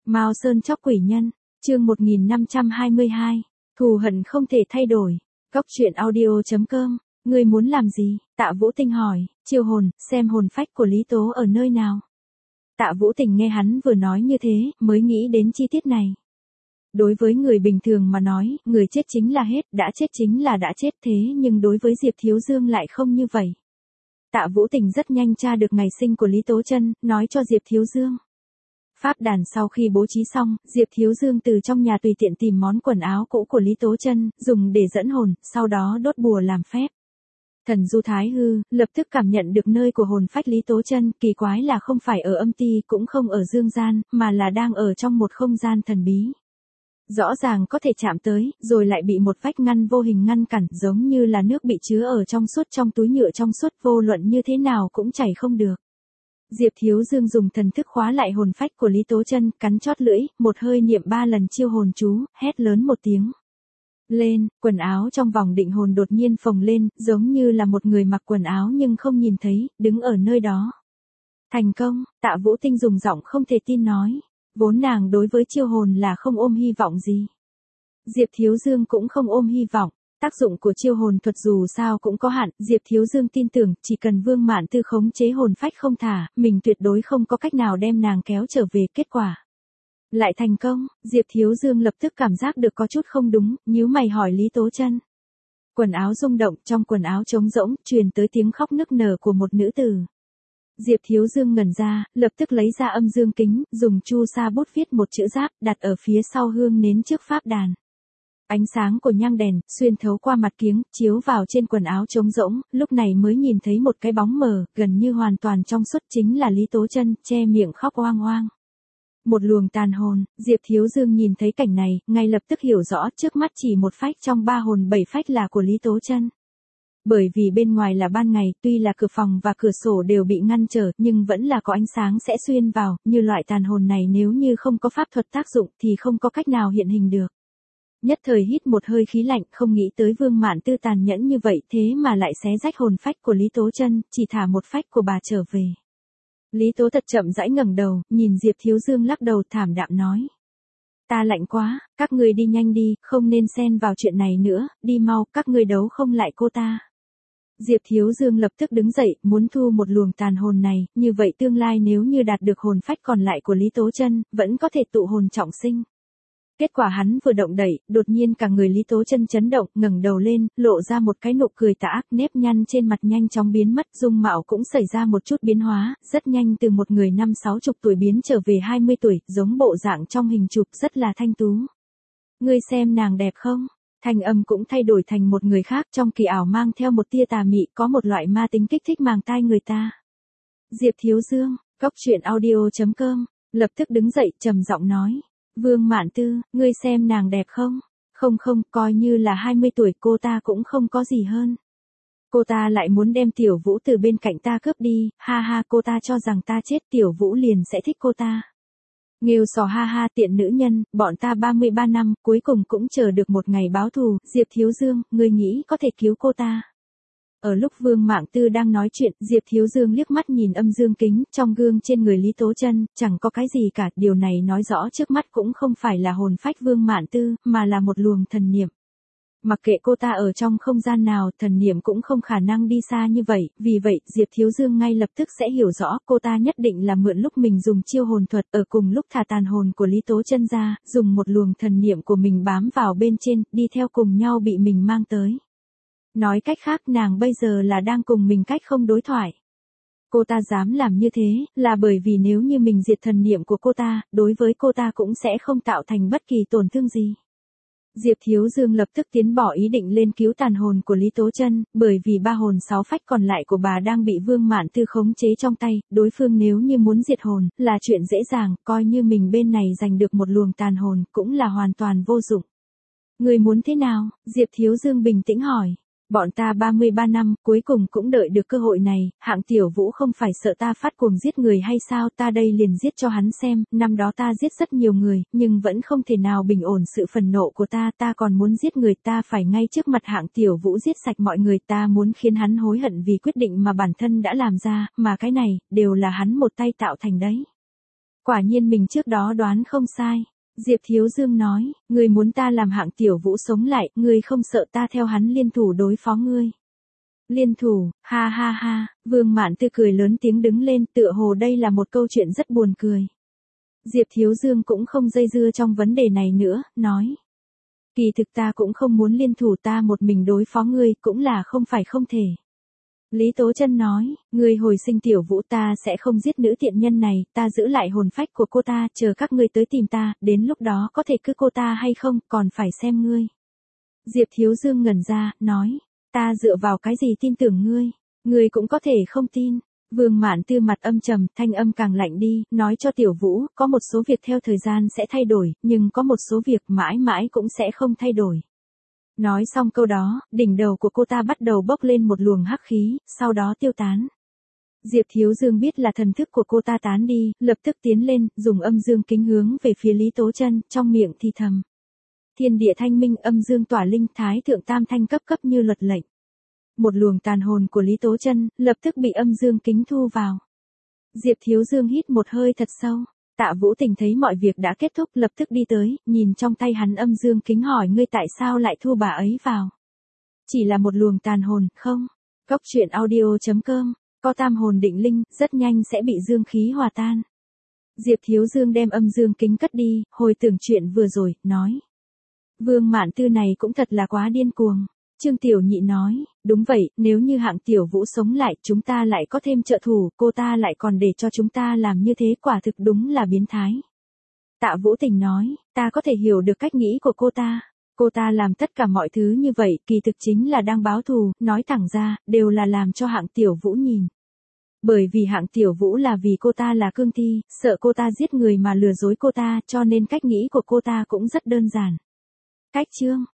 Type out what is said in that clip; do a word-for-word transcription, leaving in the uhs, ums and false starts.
Mao Sơn chóc quỷ nhân, chương một nghìn năm trăm hai mươi hai, thù hận không thể thay đổi. Góc truyện audio chấm com, ngươi muốn làm gì? Tạ Vũ Tình hỏi, chiêu hồn, xem hồn phách của Lý Tố ở nơi nào. Tạ Vũ Tình nghe hắn vừa nói như thế, mới nghĩ đến chi tiết này. Đối với người bình thường mà nói, người chết chính là hết, đã chết chính là đã chết, thế nhưng đối với Diệp Thiếu Dương lại không như vậy. Tạ Vũ Tình rất nhanh tra được ngày sinh của Lý Tố Chân, nói cho Diệp Thiếu Dương. Pháp đàn sau khi bố trí xong, Diệp Thiếu Dương từ trong nhà tùy tiện tìm món quần áo cũ của Lý Tố Chân, dùng để dẫn hồn, sau đó đốt bùa làm phép. Thần Du Thái Hư lập tức cảm nhận được nơi của hồn phách Lý Tố Chân, kỳ quái là không phải ở âm ti cũng không ở dương gian, mà là đang ở trong một không gian thần bí. Rõ ràng có thể chạm tới, rồi lại bị một vách ngăn vô hình ngăn cản, giống như là nước bị chứa ở trong suốt trong túi nhựa trong suốt, vô luận như thế nào cũng chảy không được. Diệp Thiếu Dương dùng thần thức khóa lại hồn phách của Lý Tố Chân, cắn chót lưỡi, một hơi niệm ba lần chiêu hồn chú, hét lớn một tiếng. Lên, quần áo trong vòng định hồn đột nhiên phồng lên, giống như là một người mặc quần áo nhưng không nhìn thấy, đứng ở nơi đó. Thành công, Tạ Vũ Tinh dùng giọng không thể tin nói. Vốn nàng đối với chiêu hồn là không ôm hy vọng gì. Diệp Thiếu Dương cũng không ôm hy vọng. Tác dụng của chiêu hồn thuật dù sao cũng có hạn, Diệp Thiếu Dương tin tưởng, chỉ cần Vương Mạn Tư khống chế hồn phách không thả, mình tuyệt đối không có cách nào đem nàng kéo trở về. Kết quả lại thành công, Diệp Thiếu Dương lập tức cảm giác được có chút không đúng, nhíu mày hỏi Lý Tố Chân. Quần áo rung động, trong quần áo trống rỗng, truyền tới tiếng khóc nức nở của một nữ tử. Diệp Thiếu Dương ngẩn ra, lập tức lấy ra âm dương kính, dùng chu sa bút viết một chữ giáp, đặt ở phía sau hương nến trước pháp đàn. Ánh sáng của nhang đèn, xuyên thấu qua mặt kiếng, chiếu vào trên quần áo trống rỗng, lúc này mới nhìn thấy một cái bóng mờ, gần như hoàn toàn trong suốt, chính là Lý Tố Chân, che miệng khóc oang oang. Một luồng tàn hồn, Diệp Thiếu Dương nhìn thấy cảnh này, ngay lập tức hiểu rõ, trước mắt chỉ một phách trong ba hồn bảy phách là của Lý Tố Chân. Bởi vì bên ngoài là ban ngày, tuy là cửa phòng và cửa sổ đều bị ngăn trở, nhưng vẫn là có ánh sáng sẽ xuyên vào, như loại tàn hồn này nếu như không có pháp thuật tác dụng thì không có cách nào hiện hình được. Nhất thời hít một hơi khí lạnh, không nghĩ tới Vương Mạn Tư tàn nhẫn như vậy, thế mà lại xé rách hồn phách của Lý Tố Chân, chỉ thả một phách của bà trở về. Lý Tố thật chậm rãi ngẩng đầu, nhìn Diệp Thiếu Dương lắc đầu thảm đạm nói. Ta lạnh quá, các ngươi đi nhanh đi, không nên xen vào chuyện này nữa, đi mau, các ngươi đấu không lại cô ta. Diệp Thiếu Dương lập tức đứng dậy, muốn thu một luồng tàn hồn này, như vậy tương lai nếu như đạt được hồn phách còn lại của Lý Tố Chân, vẫn có thể tụ hồn trọng sinh. Kết quả hắn vừa động đẩy, đột nhiên cả người Lý Tố Chân chấn động, ngẩng đầu lên, lộ ra một cái nụ cười tà ác, nếp nhăn trên mặt nhanh chóng biến mất, dung mạo cũng xảy ra một chút biến hóa, rất nhanh từ một người năm sáu chục tuổi biến trở về hai mươi tuổi, giống bộ dạng trong hình chụp, rất là thanh tú. Ngươi xem nàng đẹp không? Thanh âm cũng thay đổi thành một người khác, trong kỳ ảo mang theo một tia tà mị, có một loại ma tính kích thích màng tai người ta. Diệp Thiếu Dương, góc truyện audio chấm com, lập tức đứng dậy, trầm giọng nói. Vương Mạn Tư, ngươi xem nàng đẹp không? Không không, coi như là hai mươi tuổi cô ta cũng không có gì hơn. Cô ta lại muốn đem Tiểu Vũ từ bên cạnh ta cướp đi, ha ha, cô ta cho rằng ta chết Tiểu Vũ liền sẽ thích cô ta. Nghêu sò ha ha, tiện nữ nhân, bọn ta ba mươi ba năm, cuối cùng cũng chờ được một ngày báo thù. Diệp Thiếu Dương, ngươi nghĩ có thể cứu cô ta? Ở lúc Vương Mạn Tư đang nói chuyện, Diệp Thiếu Dương liếc mắt nhìn âm dương kính, trong gương trên người Lý Tố Chân, chẳng có cái gì cả, điều này nói rõ trước mắt cũng không phải là hồn phách Vương Mạn Tư, mà là một luồng thần niệm. Mặc kệ cô ta ở trong không gian nào, thần niệm cũng không khả năng đi xa như vậy, vì vậy, Diệp Thiếu Dương ngay lập tức sẽ hiểu rõ, cô ta nhất định là mượn lúc mình dùng chiêu hồn thuật, ở cùng lúc thả tàn hồn của Lý Tố Chân ra, dùng một luồng thần niệm của mình bám vào bên trên, đi theo cùng nhau bị mình mang tới. Nói cách khác, nàng bây giờ là đang cùng mình cách không đối thoại. Cô ta dám làm như thế, là bởi vì nếu như mình diệt thần niệm của cô ta, đối với cô ta cũng sẽ không tạo thành bất kỳ tổn thương gì. Diệp Thiếu Dương lập tức tiến bỏ ý định lên cứu tàn hồn của Lý Tố Chân, bởi vì ba hồn sáu phách còn lại của bà đang bị Vương Mạn Tư khống chế trong tay, đối phương nếu như muốn diệt hồn, là chuyện dễ dàng, coi như mình bên này giành được một luồng tàn hồn, cũng là hoàn toàn vô dụng. Người muốn thế nào? Diệp Thiếu Dương bình tĩnh hỏi. Bọn ta ba mươi ba năm, cuối cùng cũng đợi được cơ hội này, hạng Tiểu Vũ không phải sợ ta phát cuồng giết người hay sao, ta đây liền giết cho hắn xem, năm đó ta giết rất nhiều người, nhưng vẫn không thể nào bình ổn sự phần nộ của ta, ta còn muốn giết người, ta phải ngay trước mặt hạng Tiểu Vũ giết sạch mọi người, ta muốn khiến hắn hối hận vì quyết định mà bản thân đã làm ra, mà cái này, đều là hắn một tay tạo thành đấy. Quả nhiên mình trước đó đoán không sai. Diệp Thiếu Dương nói, ngươi muốn ta làm Hạng Tiểu Vũ sống lại, ngươi không sợ ta theo hắn liên thủ đối phó ngươi. Liên thủ, ha ha ha, Vương Mạn Tư cười lớn tiếng đứng lên, tựa hồ đây là một câu chuyện rất buồn cười. Diệp Thiếu Dương cũng không dây dưa trong vấn đề này nữa, nói. Kỳ thực ta cũng không muốn liên thủ, ta một mình đối phó ngươi, cũng là không phải không thể. Lý Tố Chân nói, ngươi hồi sinh Tiểu Vũ, ta sẽ không giết nữ tiện nhân này, ta giữ lại hồn phách của cô ta, chờ các ngươi tới tìm ta, đến lúc đó có thể cứ cô ta hay không, còn phải xem ngươi. Diệp Thiếu Dương ngẩn ra, nói, ta dựa vào cái gì tin tưởng ngươi, ngươi cũng có thể không tin. Vương Mạn Tư mặt âm trầm, thanh âm càng lạnh đi, nói cho Tiểu Vũ, có một số việc theo thời gian sẽ thay đổi, nhưng có một số việc mãi mãi cũng sẽ không thay đổi. Nói xong câu đó, đỉnh đầu của cô ta bắt đầu bốc lên một luồng hắc khí, sau đó tiêu tán. Diệp Thiếu Dương biết là thần thức của cô ta tán đi, lập tức tiến lên, dùng âm dương kính hướng về phía Lý Tố Chân, trong miệng thì thầm. Thiên địa thanh minh, âm dương tỏa linh, thái thượng tam thanh cấp cấp như luật lệnh. Một luồng tàn hồn của Lý Tố Chân lập tức bị âm dương kính thu vào. Diệp Thiếu Dương hít một hơi thật sâu. Tạ Vũ Tình thấy mọi việc đã kết thúc, lập tức đi tới, nhìn trong tay hắn âm dương kính hỏi, ngươi tại sao lại thu bà ấy vào? Chỉ là một luồng tàn hồn, không? Góc truyện audio chấm com, có tam hồn định linh, rất nhanh sẽ bị dương khí hòa tan. Diệp Thiếu Dương đem âm dương kính cất đi, hồi tưởng chuyện vừa rồi, nói. Vương Mạn Tư này cũng thật là quá điên cuồng. Trương Tiểu Nhị nói, đúng vậy, nếu như Hạng Tiểu Vũ sống lại, chúng ta lại có thêm trợ thủ, cô ta lại còn để cho chúng ta làm như thế, quả thực đúng là biến thái. Tạ Vũ Tình nói, ta có thể hiểu được cách nghĩ của cô ta. Cô ta làm tất cả mọi thứ như vậy, kỳ thực chính là đang báo thù, nói thẳng ra, đều là làm cho Hạng Tiểu Vũ nhìn. Bởi vì Hạng Tiểu Vũ là vì cô ta là cương thi, sợ cô ta giết người mà lừa dối cô ta, cho nên cách nghĩ của cô ta cũng rất đơn giản. Cách chương